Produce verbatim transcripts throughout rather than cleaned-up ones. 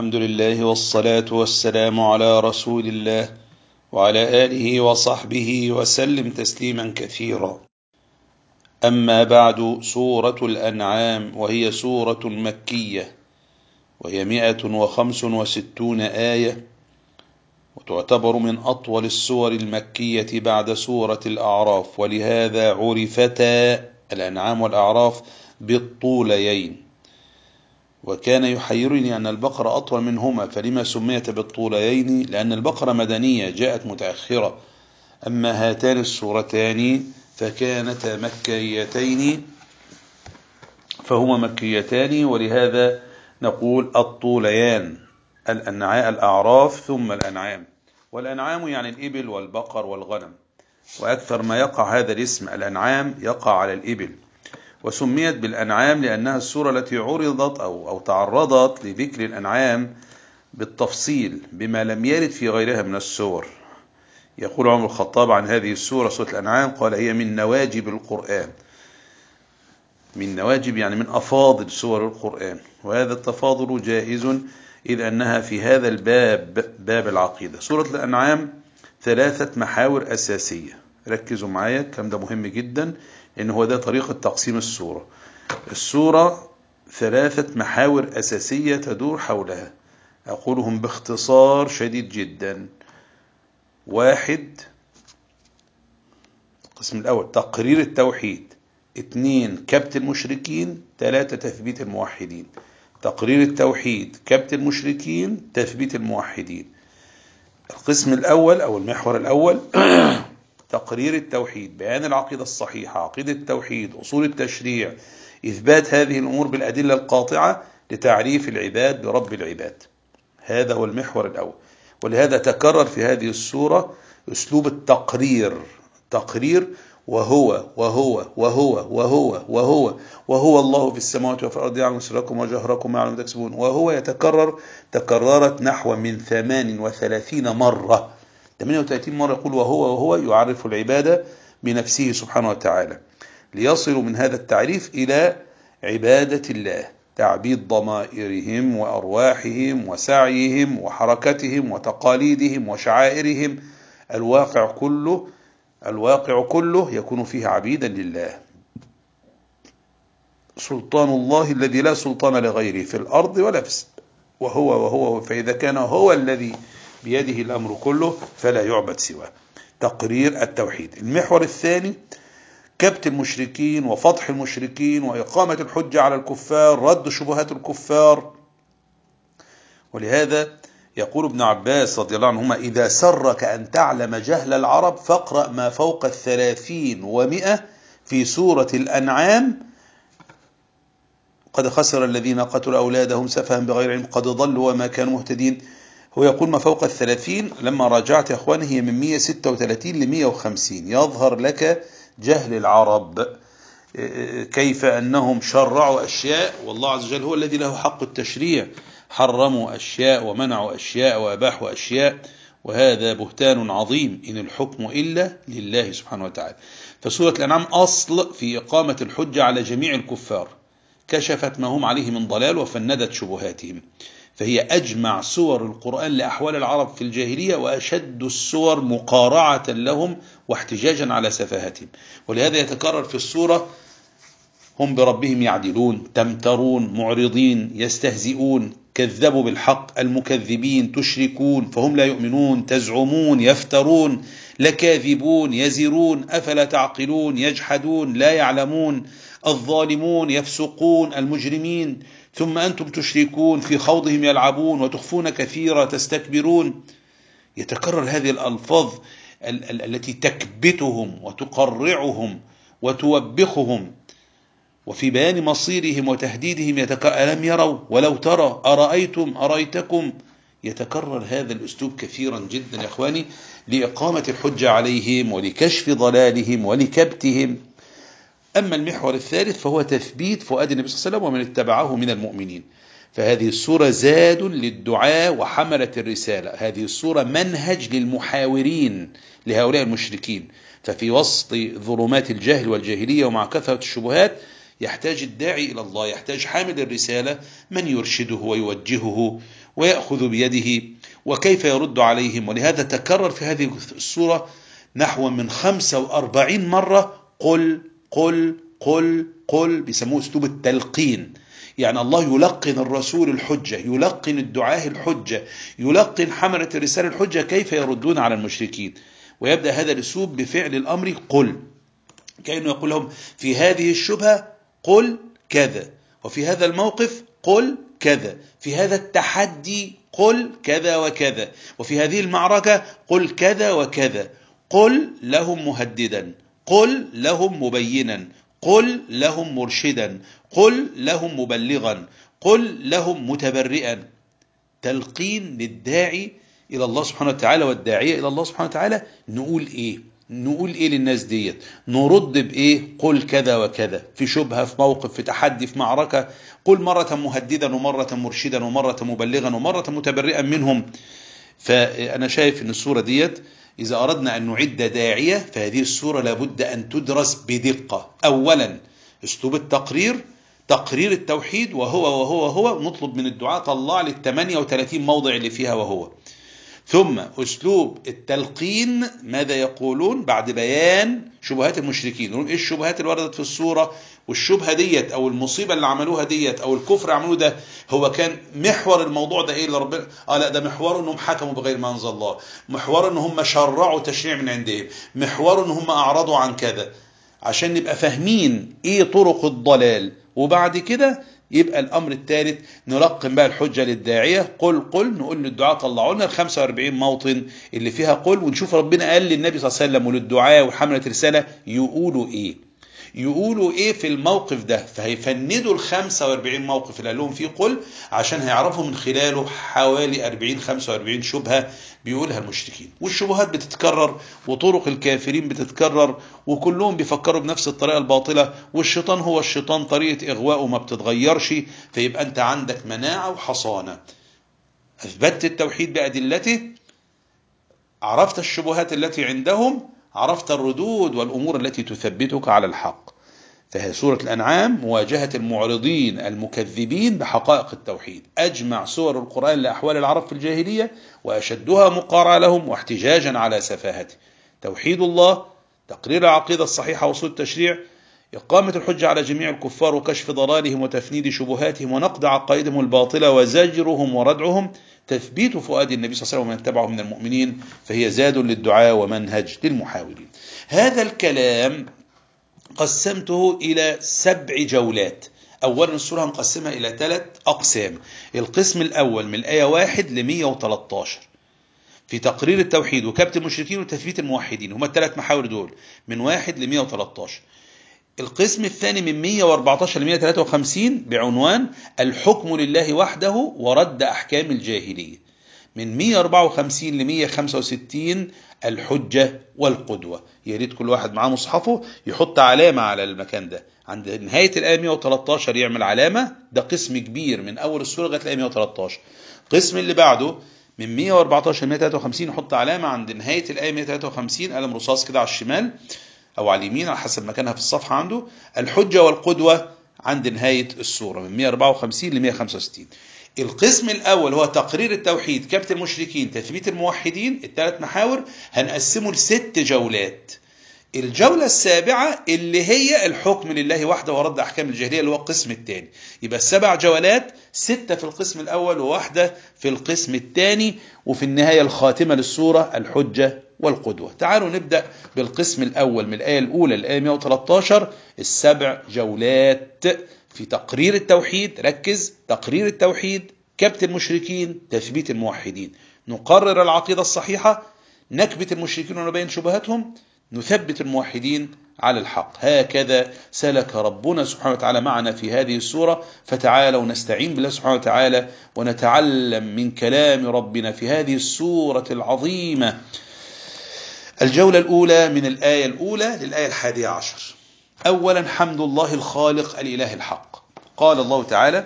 الحمد لله والصلاة والسلام على رسول الله وعلى آله وصحبه وسلم تسليما كثيرا. أما بعد، سورة الأنعام وهي سورة مكية، وهي مئة وخمس وستون آية، وتعتبر من أطول السور المكية بعد سورة الأعراف، ولهذا عرفتا الأنعام والأعراف بالطوليين. وكان يحيرني أن البقرة أطول منهما، فلما سميت بالطوليين؟ لأن البقرة مدنية جاءت متأخرة، أما هاتان السورتان فكانتا مكيتين فهما مكيتان، ولهذا نقول الطوليان، الأعراف ثم الأنعام. والأنعام يعني الإبل والبقر والغنم، وأكثر ما يقع هذا الاسم الأنعام يقع على الإبل. وسميت بالأنعام لأنها السورة التي عرضت أو, أو تعرضت لذكر الأنعام بالتفصيل بما لم يرد في غيرها من السور. يقول عمر الخطاب عن هذه السورة سورة الأنعام، قال: هي من نواجب القرآن. من نواجب يعني من أفاضل سور القرآن، وهذا التفاضل جائز إذ أنها في هذا الباب، باب العقيدة. سورة الأنعام ثلاثة محاور أساسية، ركزوا معايا، الكلام ده مهم جدا لأن هو ده طريقة تقسيم السورة. السورة ثلاثة محاور أساسية تدور حولها، أقولهم باختصار شديد جدا. واحد، القسم الأول تقرير التوحيد. اثنين، كبت المشركين. ثلاثة، تثبيت الموحدين. تقرير التوحيد، كبت المشركين، تثبيت الموحدين. القسم الأول أو المحور الأول تقرير التوحيد، بيان العقيدة الصحيحة، عقيدة التوحيد، أصول التشريع، إثبات هذه الأمور بالأدلة القاطعة لتعريف العباد برب العباد. هذا هو المحور الأول، ولهذا تكرر في هذه السورة أسلوب التقرير. تقرير وهو وهو وهو وهو وهو وهو الله في السماوات وفي الأرض، يعلم سركم وجهركم ويعلم ما تكسبون. وهو يتكرر، تكررت نحو من ثمان وثلاثين مرة، ثمانية وثلاثين مرة يقول وهو وهو، يعرف العبادة بنفسه سبحانه وتعالى، ليصلوا من هذا التعريف إلى عبادة الله، تعبيد ضمائرهم وأرواحهم وسعيهم وحركتهم وتقاليدهم وشعائرهم. الواقع كله الواقع كله يكون فيه عبيدا لله. سلطان الله الذي لا سلطان لغيره في الأرض ولا في السماء، وهو وهو فإذا كان هو الذي بيده الأمر كله فلا يعبد سواه. تقرير التوحيد. المحور الثاني كبت المشركين وفضح المشركين وإقامة الحجة على الكفار، رد شبهات الكفار. ولهذا يقول ابن عباس رضي الله عنهما: إذا سرك أن تعلم جهل العرب فاقرأ ما فوق الثلاثين ومئة في سورة الأنعام: قد خسر الذين قتلوا أولادهم سفها بغير علم قد ضلوا وما كانوا مهتدين. هو يقول ما فوق الثلاثين، لما راجعت يا أخواني هي من مئة وستة وثلاثين ل مئة وخمسين. يظهر لك جهل العرب، كيف أنهم شرعوا أشياء والله عز وجل هو الذي له حق التشريع، حرموا أشياء ومنعوا أشياء وأباحوا أشياء، وهذا بهتان عظيم، إن الحكم إلا لله سبحانه وتعالى. فسورة الأنعام أصل في إقامة الحجة على جميع الكفار، كشفت ما هم عليه من ضلال وفندت شبهاتهم، فهي أجمع سور القرآن لأحوال العرب في الجاهلية، وأشد السور مقارعة لهم واحتجاجا على سفاهتهم. ولهذا يتكرر في السورة: هم بربهم يعدلون، تمترون، معرضين، يستهزئون، كذبوا بالحق، المكذبين، تشركون فهم لا يؤمنون، تزعمون، يفترون، لكاذبون، يزرون، أفلا تعقلون، يجحدون، لا يعلمون، الظالمون، يفسقون، المجرمين، ثم أنتم تشركون، في خوضهم يلعبون، وتخفون كثيرا، تستكبرون. يتكرر هذه الألفاظ ال- ال- التي تكبتهم وتقرعهم وتوبخهم، وفي بيان مصيرهم وتهديدهم يتكرر: ألم يروا ولو ترى أرأيتم أرأيتكم. يتكرر هذا الأسلوب كثيرا جدا يا أخواني، لإقامة الحجة عليهم ولكشف ضلالهم ولكبتهم. أما المحور الثالث فهو تثبيت فؤاد النبي صلى الله عليه وسلم ومن اتبعه من المؤمنين. فهذه السورة زاد للدعاء وحملة الرسالة، هذه السورة منهج للمحاورين لهؤلاء المشركين. ففي وسط ظلمات الجهل والجاهلية ومع كثرة الشبهات يحتاج الداعي إلى الله، يحتاج حامل الرسالة من يرشده ويوجهه ويأخذ بيده، وكيف يرد عليهم. ولهذا تكرر في هذه السورة نحو من خمسة وأربعين مرة قل قل قل قل، بيسموه اسلوب التلقين. يعني الله يلقن الرسول الحجة، يلقن الدعاة الحجة، يلقن حملة الرسالة الحجة كيف يردون على المشركين. ويبدأ هذا الاسلوب بفعل الأمر قل، كأنه يقول لهم في هذه الشبهة قل كذا، وفي هذا الموقف قل كذا، في هذا التحدي قل كذا وكذا، وفي هذه المعركة قل كذا وكذا. قل لهم مهددا، قل لهم مبينا، قل لهم مرشدا، قل لهم مبلغا، قل لهم متبرئا. تلقين للداعي إلى الله سبحانه وتعالى والداعية إلى الله سبحانه وتعالى. نقول إيه؟ نقول إيه للناس ديت؟ نرد بإيه؟ قل كذا وكذا، في شبهة، في موقف، في تحدي، في معركة، قل مرة مهددا ومرة مرشدا ومرة مبلغا ومرة متبرئا منهم. فأنا شايف أن السورة ديت إذا أردنا أن نعد داعية فهذه السورة لابد أن تدرس بدقة. أولا أسلوب التقرير، تقرير التوحيد، وهو وهو وهو نطلب من الدعاء طلع لي ثمانية وثلاثين موضع اللي فيها وهو. ثم أسلوب التلقين، ماذا يقولون بعد بيان شبهات المشركين، نقول إيه الشبهات اللي وردت في السورة، والشبهة ديت أو المصيبة اللي عملوها ديت أو الكفر عملوه ده هو كان محور الموضوع ده إيه اللي ربنا آه لا ده محور إنهم حكموا بغير ما أنزل الله، محور إنهم شرعوا تشريع من عندهم، محور إنهم أعرضوا عن كذا، عشان نبقى فاهمين إيه طرق الضلال. وبعد كده يبقى الأمر الثالث نلقن بقى الحجة للداعية، قل قل، نقول للدعاء طلعوا لنا ال خمسة وأربعين موطن اللي فيها قل، ونشوف ربنا قال للنبي صلى الله عليه وسلم وللدعاء وحملة رسالة يقولوا إيه، يقولوا إيه في الموقف ده. فهيفندوا ال خمسة وأربعين موقف اللي قال لهم فيه قل، عشان هيعرفوا من خلاله حوالي أربعين خمسة وأربعين شبهة بيقولها المشركين. والشبهات بتتكرر وطرق الكافرين بتتكرر، وكلهم بيفكروا بنفس الطريقة الباطلة، والشيطان هو الشيطان، طريقة إغواءه ما بتتغيرش. فيبقى أنت عندك مناعة وحصانة، أثبتت التوحيد بأدلته، عرفت الشبهات التي عندهم، عرفت الردود والأمور التي تثبتك على الحق. فهي سورة الأنعام مواجهة المعرضين المكذبين بحقائق التوحيد. أجمع سور القرآن لأحوال العرب في الجاهلية وأشدها مقارعة لهم واحتجاجا على سفاهته. توحيد الله، تقرير العقيدة الصحيحة وصول التشريع، إقامة الحجة على جميع الكفار وكشف ضلالهم وتفنيد شبهاتهم ونقد عقائدهم الباطلة وزجرهم وردعهم، تثبيت فؤاد النبي صلى الله عليه وسلم ومن تبعه من المؤمنين، فهي زاد للدعاء ومنهج للمحاولين. هذا الكلام قسمته إلى سبع جولات. أولا السورة هنقسمها إلى ثلاث أقسام. القسم الأول من الآية واحد لمية وثلاثة عشر في تقرير التوحيد وكبت المشركين وتثبيت الموحدين، هما الثلاث محاور دول من واحد لمية وثلاثة عشر. القسم الثاني من مية وأربعة عشر لمية وثلاثة وخمسين بعنوان الحكم لله وحده ورد أحكام الجاهلية. من مية وأربعة وخمسين لمية وخمسة وستين الحجة والقدوة. يا ريت كل واحد معاه مصحفه يحط علامة على المكان ده، عند نهاية الآية مية وثلاثة عشر يعمل علامة. ده قسم كبير من أول السورة لغاية الآية مية وثلاثة عشر. القسم اللي بعده من مية وأربعة عشر ل مية وثلاثة وخمسين يحط علامة عند نهاية الآية مية وثلاثة وخمسين، قلم رصاص كده على الشمال أو على اليمين على حسب مكانها في الصفحة عنده. الحجة والقدوة عند نهاية السورة من مية وأربعة وخمسين ل مية وخمسة وستين. القسم الأول هو تقرير التوحيد، كبت المشركين، تثبيت الموحدين، الثلاث محاور هنقسمه لست جولات. الجولة السابعة اللي هي الحكم لله وحده ورد أحكام الجاهلية اللي هو القسم الثاني. يبقى السبع جولات، ستة في القسم الأول وواحدة في القسم الثاني، وفي النهاية الخاتمة للسورة الحجة والقدوة. تعالوا نبدأ بالقسم الأول من الآية الأولى للآية مية وثلاثة عشر. السبع جولات في تقرير التوحيد، ركز، تقرير التوحيد، كبت المشركين، تثبيت الموحدين، نقرر العقيدة الصحيحة، نكبت المشركين ونبين شبهاتهم، نثبت الموحدين على الحق. هكذا سلك ربنا سبحانه وتعالى معنا في هذه السورة. فتعالوا نستعين بالله سبحانه وتعالى ونتعلم من كلام ربنا في هذه السورة العظيمة. الجولة الأولى من الآية الأولى للآية الحادية عشر. أولا حمد الله الخالق الإله الحق. قال الله تعالى: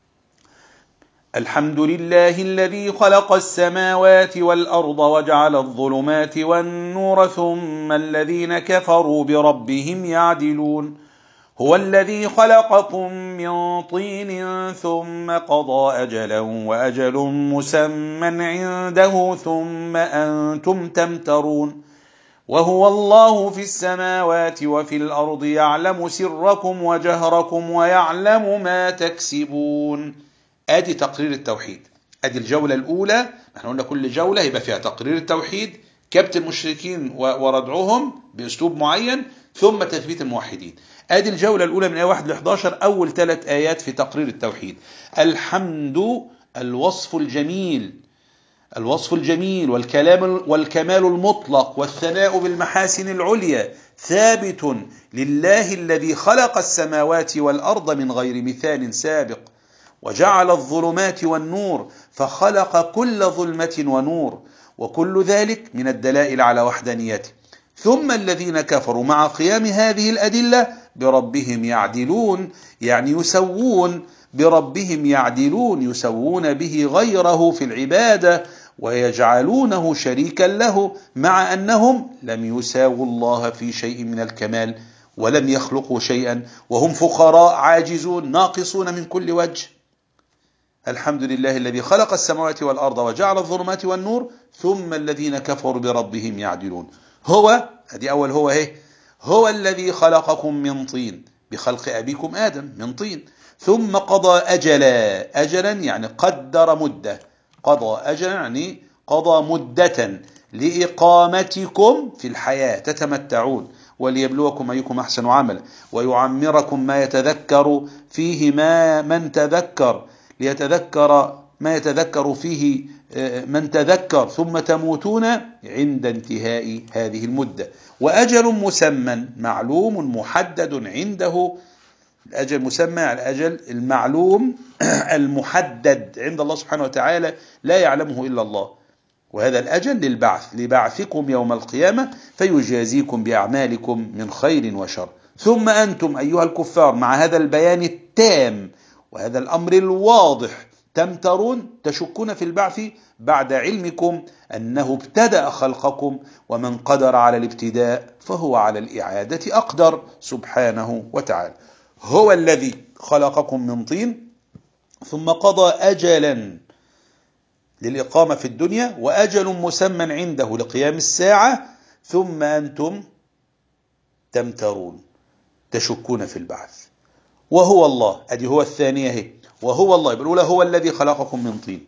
الحمد لله الذي خلق السماوات والأرض وجعل الظلمات والنور ثم الذين كفروا بربهم يعدلون هو الذي خلقكم من طين ثم قضى أجلا وأجل مسمى عنده ثم أنتم تمترون وهو الله في السماوات وفي الأرض يعلم سركم وجهركم ويعلم ما تكسبون. ادي تقرير التوحيد. ادي الجولة الأولى. احنا قلنا كل جولة يبقى فيها تقرير التوحيد، كبت المشركين وردعهم بأسلوب معين، ثم تثبيت الموحدين. ادي الجولة الأولى من آية واحد ل إحدى عشر، أول ثلاث آيات في تقرير التوحيد. الحمد الوصف الجميل، الوصف الجميل والكلام والكمال المطلق والثناء بالمحاسن العليا ثابت لله الذي خلق السماوات والأرض من غير مثال سابق، وجعل الظلمات والنور فخلق كل ظلمة ونور، وكل ذلك من الدلائل على وحدانيته. ثم الذين كفروا مع قيام هذه الأدلة بربهم يعدلون، يعني يسوون بربهم، يعدلون يسوون به غيره في العبادة ويجعلونه شريكا له، مع أنهم لم يساووا الله في شيء من الكمال ولم يخلقوا شيئا، وهم فقراء عاجزون ناقصون من كل وجه. الحمد لله الذي خلق السماوات والأرض وجعل الظلمات والنور ثم الذين كفروا بربهم يعدلون. هو هذه أول هو هي هو الذي خلقكم من طين، بخلق أبيكم آدم من طين، ثم قضى أجلا، أجلا يعني قدر مدة، قضى أجلا يعني قضى مدة لإقامتكم في الحياة تتمتعون، وليبلوكم أيكم أحسن عملا، ويعمركم ما يتذكر فيه ما من تذكر، ليتذكر ما يتذكر فيه من تذكر، ثم تموتون عند انتهاء هذه المدة. وأجل مسمى معلوم محدد عنده، الأجل مسمى الأجل المعلوم المحدد عند الله سبحانه وتعالى لا يعلمه إلا الله، وهذا الأجل للبعث، لبعثكم يوم القيامة فيجازيكم بأعمالكم من خير وشر. ثم أنتم أيها الكفار مع هذا البيان التام وهذا الأمر الواضح تمترون، تشكون في البعث بعد علمكم أنه ابتدأ خلقكم، ومن قدر على الابتداء فهو على الإعادة أقدر سبحانه وتعالى. هو الذي خلقكم من طين ثم قضى أجلا للإقامة في الدنيا وأجل مسمى عنده لقيام الساعة، ثم أنتم تمترون تشكون في البعث. وهو الله، أدي هو الثانية هي، وهو الله بالأولى هو الذي خلقكم من طين،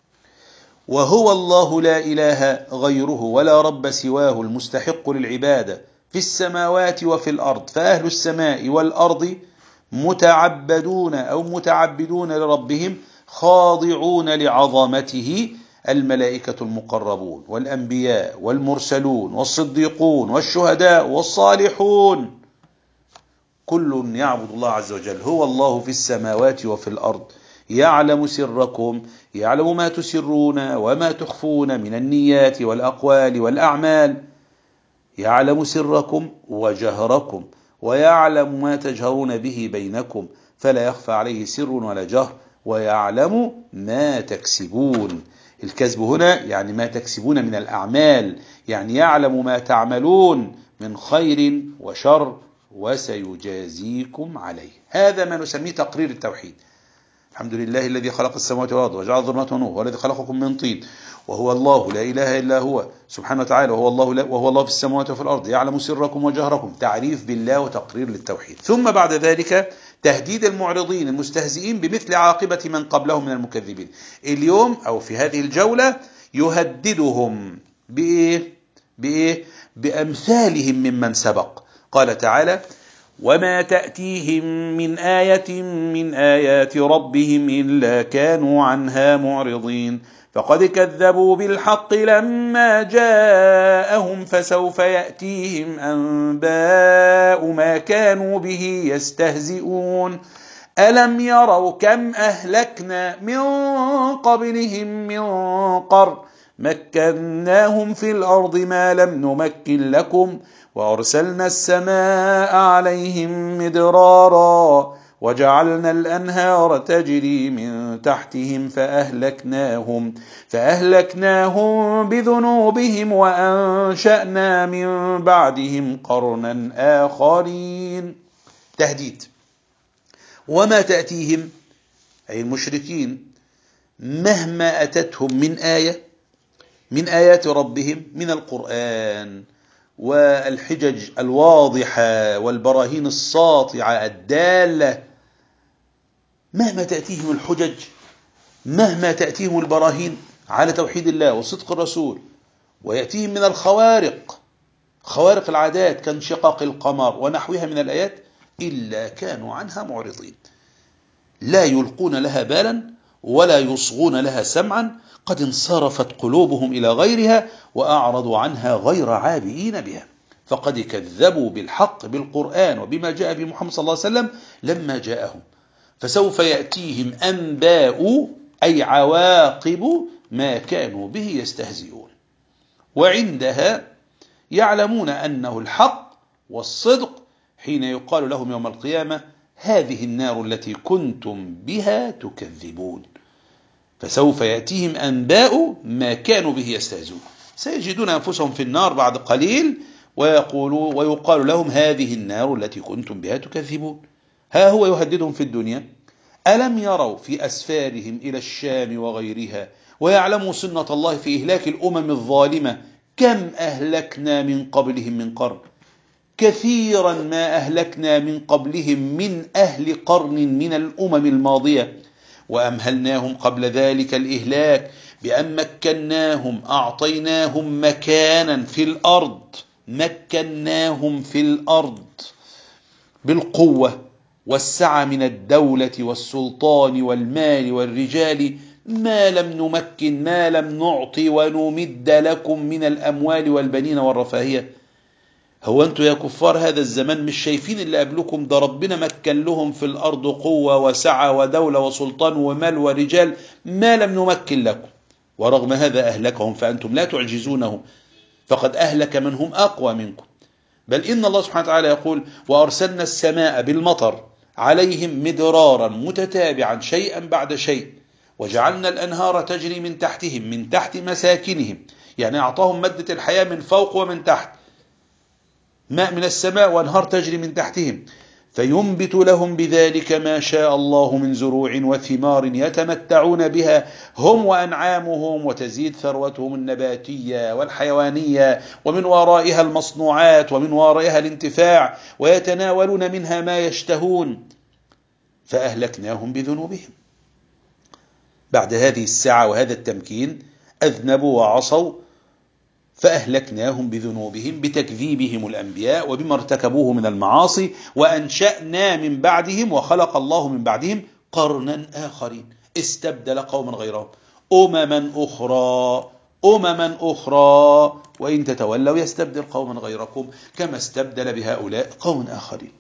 وهو الله لا إله غيره ولا رب سواه المستحق للعبادة في السماوات وفي الأرض، فأهل السماء والأرض متعبدون أو متعبدون لربهم خاضعون لعظمته، الملائكة المقربون والأنبياء والمرسلون والصديقون والشهداء والصالحون، كل يعبد الله عز وجل. هو الله في السماوات وفي الأرض يعلم سركم، يعلم ما تسرون وما تخفون من النيات والأقوال والأعمال، يعلم سركم وجهركم ويعلم ما تجهرون به بينكم، فلا يخفى عليه سر ولا جهر، ويعلم ما تكسبون. الكسب هنا يعني ما تكسبون من الأعمال، يعني يعلم ما تعملون من خير وشر وسيجازيكم عليه. هذا ما نسميه تقرير التوحيد. الحمد لله الذي خلق السماوات والأرض وجعل الظلمات والنور، هو الذي خلقكم من طين، وهو الله لا إله إلا هو سبحانه وتعالى، وهو الله لا وهو الله في السماوات وفي الأرض يعلم سركم وجهركم، تعريف بالله وتقرير للتوحيد. ثم بعد ذلك تهديد المعرضين المستهزئين بمثل عاقبة من قبلهم من المكذبين. اليوم أو في هذه الجولة يهددهم بإيه؟ بإيه؟ بأمثالهم ممن سبق. قال تعالى: وما تأتيهم من آية من آيات ربهم إلا كانوا عنها معرضين فقد كذبوا بالحق لما جاءهم فسوف يأتيهم أنباء ما كانوا به يستهزئون ألم يروا كم أهلكنا من قبلهم من قرن مكناهم في الأرض ما لم نمكن لكم وأرسلنا السماء عليهم مدرارا وجعلنا الأنهار تجري من تحتهم فأهلكناهم فأهلكناهم بذنوبهم وأنشأنا من بعدهم قرنا آخرين. تهديد. وما تأتيهم أي المشركين مهما أتتهم من آية من آيات ربهم من القرآن والحجج الواضحة والبراهين الساطعة الدالة، مهما تأتيهم الحجج، مهما تأتيهم البراهين على توحيد الله وصدق الرسول، ويأتيهم من الخوارق، خوارق العادات كانشقاق القمر ونحوها من الآيات، إلا كانوا عنها معرضين، لا يلقون لها بالا ولا يصغون لها سمعا، قد انصرفت قلوبهم إلى غيرها وأعرضوا عنها غير عابئين بها، فقد كذبوا بالحق بالقرآن وبما جاء به محمد صلى الله عليه وسلم لما جاءهم، فسوف يأتيهم أنباء أي عواقب ما كانوا به يستهزئون، وعندها يعلمون أنه الحق والصدق حين يقال لهم يوم القيامة هذه النار التي كنتم بها تكذبون، فسوف يأتيهم أنباء ما كانوا به يستهزئون، سيجدون أنفسهم في النار بعد قليل ويقولوا ويقال لهم هذه النار التي كنتم بها تكذبون. ها هو يهددهم في الدنيا، ألم يروا في أسفارهم إلى الشام وغيرها ويعلموا سنة الله في إهلاك الأمم الظالمة، كم أهلكنا من قبلهم من قرن، كثيرا ما أهلكنا من قبلهم من أهل قرن من الأمم الماضية، وأمهلناهم قبل ذلك الإهلاك بأن مكناهم أعطيناهم مكانا في الأرض، مكناهم في الأرض بالقوة والسعة من الدولة والسلطان والمال والرجال، ما لم نمكن ما لم نعطي ونمد لكم من الأموال والبنين والرفاهية. هو أنتوا يا كفار هذا الزمان مش شايفين اللي قبلكم ده ربنا مكن لهم في الأرض قوة وسعة ودولة وسلطان ومال ورجال ما لم نمكن لكم، ورغم هذا أهلكهم فأنتم لا تعجزونه، فقد أهلك من هم أقوى منكم. بل إن الله سبحانه وتعالى يقول وأرسلنا السماء بالمطر عليهم مدرارا متتابعا شيئا بعد شيء، وجعلنا الأنهار تجري من تحتهم من تحت مساكنهم، يعني أعطاهم مادة الحياة من فوق ومن تحت، ماء من السماء وأنهار تجري من تحتهم، فينبت لهم بذلك ما شاء الله من زروع وثمار يتمتعون بها هم وأنعامهم، وتزيد ثروتهم النباتية والحيوانية، ومن ورائها المصنوعات ومن ورائها الانتفاع، ويتناولون منها ما يشتهون، فأهلكناهم بذنوبهم. بعد هذه السعة وهذا التمكين أذنبوا وعصوا فأهلكناهم بذنوبهم بتكذيبهم الأنبياء وبما ارتكبوه من المعاصي، وأنشأنا من بعدهم وخلق الله من بعدهم قرنا آخرين استبدل قوما غيرهم أمما أخرى أمما أخرى وإن تتولوا يستبدل قوما غيركم كما استبدل بهؤلاء قوم آخرين.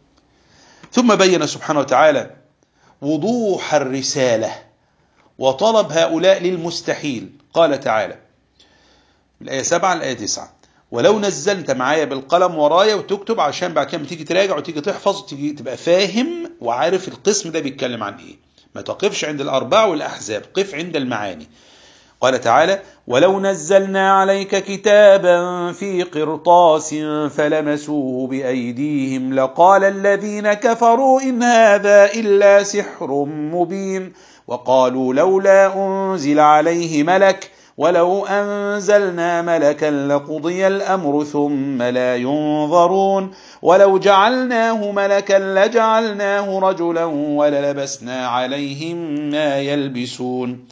ثم بين سبحانه وتعالى وضوح الرسالة وطلب هؤلاء للمستحيل، قال تعالى الآية سبعة الآية تسعة ولو نزلت معايا بالقلم ورايا وتكتب عشان بعد كده تيجي تراجع وتيجي تحفظ وتيجي تبقى فاهم وعارف القسم ده بيتكلم عن ايه، ما تقفش عند الأرباع والأحزاب، قف عند المعاني. قال تعالى ولو نزلنا عليك كتابا في قرطاس فلمسوه بأيديهم لقال الذين كفروا إن هذا إلا سحر مبين وقالوا لولا أنزل عليه ملك ولو أنزلنا ملكا لقضي الأمر ثم لا ينظرون ولو جعلناه ملكا لجعلناه رجلا وللبسنا عليهم ما يلبسون.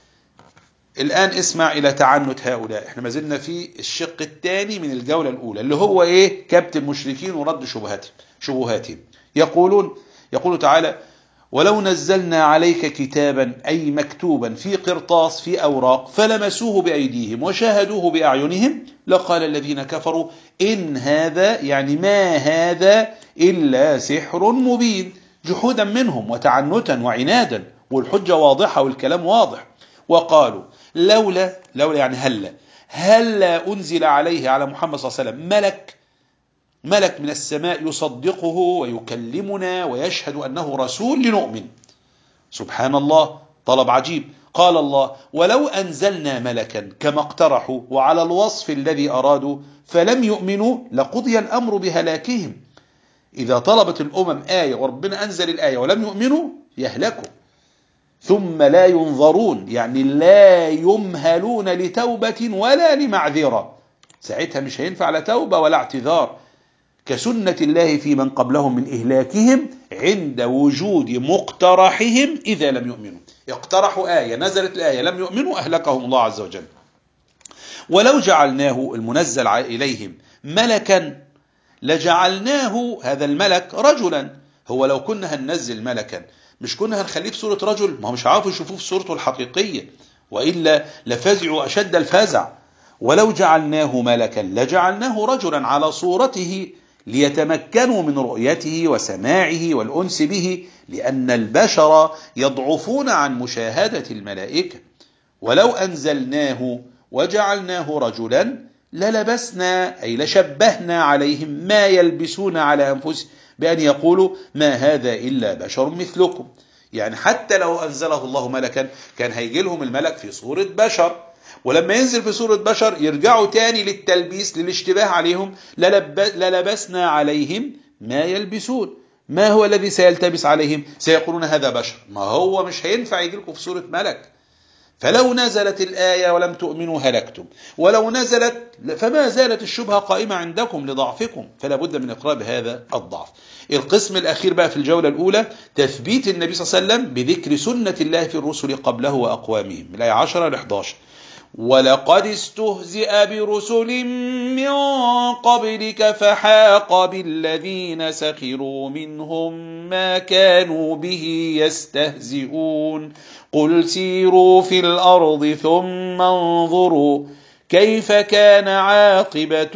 الآن اسمع إلى تعنت هؤلاء، احنا ما زلنا في الشق الثاني من الجولة الأولى اللي هو إيه؟ كبت المشركين ورد شبهاتهم شبهاتهم. يقولون يقول تعالى ولو نزلنا عليك كتابا أي مكتوبا في قرطاس في أوراق فلمسوه بأيديهم وشاهدوه بأعينهم لقال الذين كفروا إن هذا يعني ما هذا إلا سحر مبين، جحودا منهم وتعنتا وعنادا، والحجة واضحة والكلام واضح. وقالوا لولا لولا يعني هلا هلا أنزل عليه على محمد صلى الله عليه وسلم ملك ملك من السماء يصدقه ويكلمنا ويشهد أنه رسول لنؤمن. سبحان الله، طلب عجيب. قال الله ولو أنزلنا ملكا كما اقترحوا وعلى الوصف الذي أرادوا فلم يؤمنوا لقضي الأمر بهلاكهم. إذا طلبت الأمم آية وربنا أنزل الآية ولم يؤمنوا يهلكوا، ثم لا ينظرون يعني لا يمهلون لتوبة ولا لمعذرة، ساعتها مش هينفع لا توبة ولا اعتذار، كسنة الله في من قبلهم من إهلاكهم عند وجود مقترحهم إذا لم يؤمنوا. اقترحوا آية نزلت الآية لم يؤمنوا أهلكهم الله عز وجل. ولو جعلناه المنزل إليهم ملكا لجعلناه هذا الملك رجلا. هو لو كنا هننزل ملكا مش كنا هنخليه في صورة رجل؟ ما هم مش عارفوا يشوفوه في صورته الحقيقية، وإلا لفزعوا أشد الفزع. ولو جعلناه ملكا لجعلناه رجلا على صورته ليتمكنوا من رؤيته وسماعه والأنس به، لأن البشر يضعفون عن مشاهدة الملائكة. ولو أنزلناه وجعلناه رجلا للبسنا أي لشبهنا عليهم ما يلبسون على أنفسهم بأن يقولوا ما هذا إلا بشر مثلكم. يعني حتى لو أنزله الله ملكا كان هيجي لهم الملك في صورة بشر، ولما ينزل في صورة بشر يرجعوا تاني للتلبيس للاشتباه عليهم، للبسنا عليهم ما يلبسون. ما هو الذي سيلتبس عليهم؟ سيقولون هذا بشر، ما هو مش هينفع يجي لكم في صورة ملك. فلو نزلت الآية ولم تؤمنوا هلكتم، ولو نزلت فما زالت الشبهة قائمة عندكم لضعفكم، فلا بد من إقرار هذا الضعف. القسم الأخير بقى في الجولة الأولى تثبيت النبي صلى الله عليه وسلم بذكر سنة الله في الرسل قبله وأقوامهم، الآية عشرة لإحداشر. ولقد استهزئ برسل من قبلك فحاق بالذين سخروا منهم ما كانوا به يستهزئون قل سيروا في الأرض ثم انظروا كيف كان عاقبة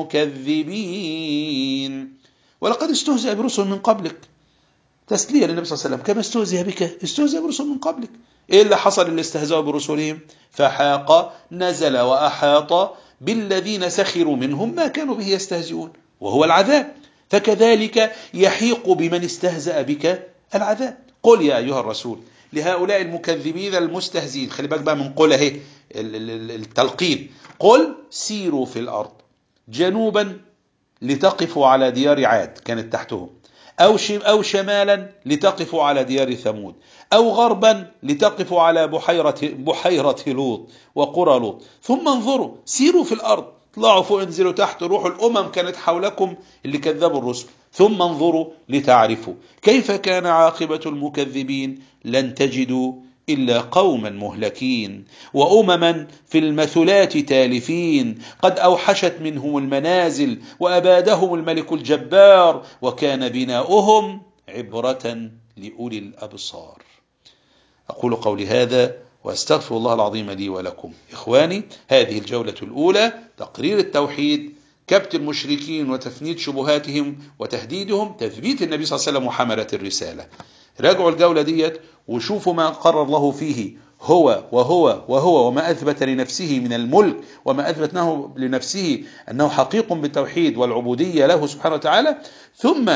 المكذبين. ولقد استهزئ برسل من قبلك، تسلية للنبي صلى الله عليه وسلم، كما استهزئ بك استهزئ برسل من قبلك. إيه اللي حصل اللي استهزأوا برسلهم؟ فحاق نزل وأحاط بالذين سخروا منهم ما كانوا به يستهزئون، وهو العذاب، فكذلك يحيق بمن استهزأ بك العذاب. قل يا أيها الرسول لهؤلاء المكذبين المستهزئين، خلي بالك بقى من قل اهي التلقين، قل سيروا في الأرض جنوبا لتقفوا على ديار عاد كانت تحتهم، أو أو شمالا لتقفوا على ديار ثمود، أو غربا لتقفوا على بحيرة بحيرة لوط وقرى لوط، ثم انظروا سيروا في الأرض، طلعوا فوق انزلوا تحت، روحوا الأمم كانت حولكم اللي كذبوا الرسل، ثم انظروا لتعرفوا كيف كان عاقبة المكذبين لن تجدوا إلا قوما مهلكين وأمما في المثلات تالفين قد أوحشت منهم المنازل وأبادهم الملك الجبار وكان بناؤهم عبرة لأولي الأبصار. أقول قولي هذا وأستغفر الله العظيم لي ولكم. إخواني، هذه الجولة الأولى تقرير التوحيد، كبت المشركين وتفنيد شبهاتهم وتهديدهم، تثبيت النبي صلى الله عليه وسلم وحملة الرسالة. راجعوا الجولة ديت وشوفوا ما قرر الله فيه هو وهو وهو وما أثبت لنفسه من الملك وما أثبتناه لنفسه أنه حقيق بالتوحيد والعبودية له سبحانه وتعالى، ثم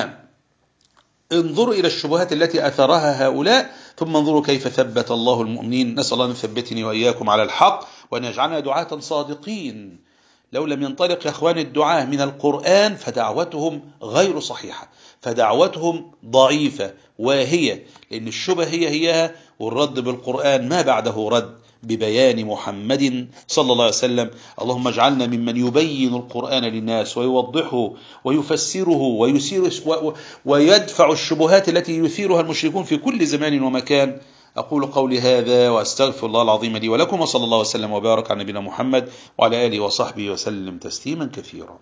انظروا إلى الشبهات التي أثرها هؤلاء، ثم انظروا كيف ثبت الله المؤمنين. نسأل الله أن يثبتني وإياكم على الحق وأن يجعلنا دعاة صادقين. لو لم ينطلق يا أخوان الدعاة من القرآن فدعوتهم غير صحيحة، فدعوتهم ضعيفة واهية، لأن الشبه هي هيها، والرد بالقرآن ما بعده رد ببيان محمد صلى الله عليه وسلم. اللهم اجعلنا ممن يبين القرآن للناس ويوضحه ويفسره ويسير ويدفع الشبهات التي يثيرها المشركون في كل زمان ومكان. أقول قولي هذا وأستغفر الله العظيم لي ولكم، وصلى الله وسلم وبارك على نبينا محمد وعلى آله وصحبه وسلم تسليما كثيرا.